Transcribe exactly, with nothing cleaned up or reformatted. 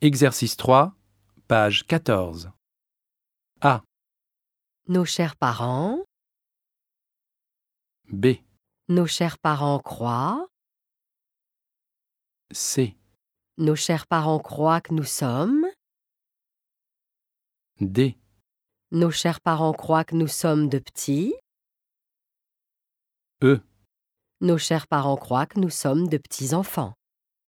Exercice trois, page quatorze. A. Nos chers parents, B. nos chers parents croient, C. nos chers parents croient que nous sommes, D. nos chers parents croient que nous sommes de petits, E. nos chers parents croient que nous sommes de petits enfants.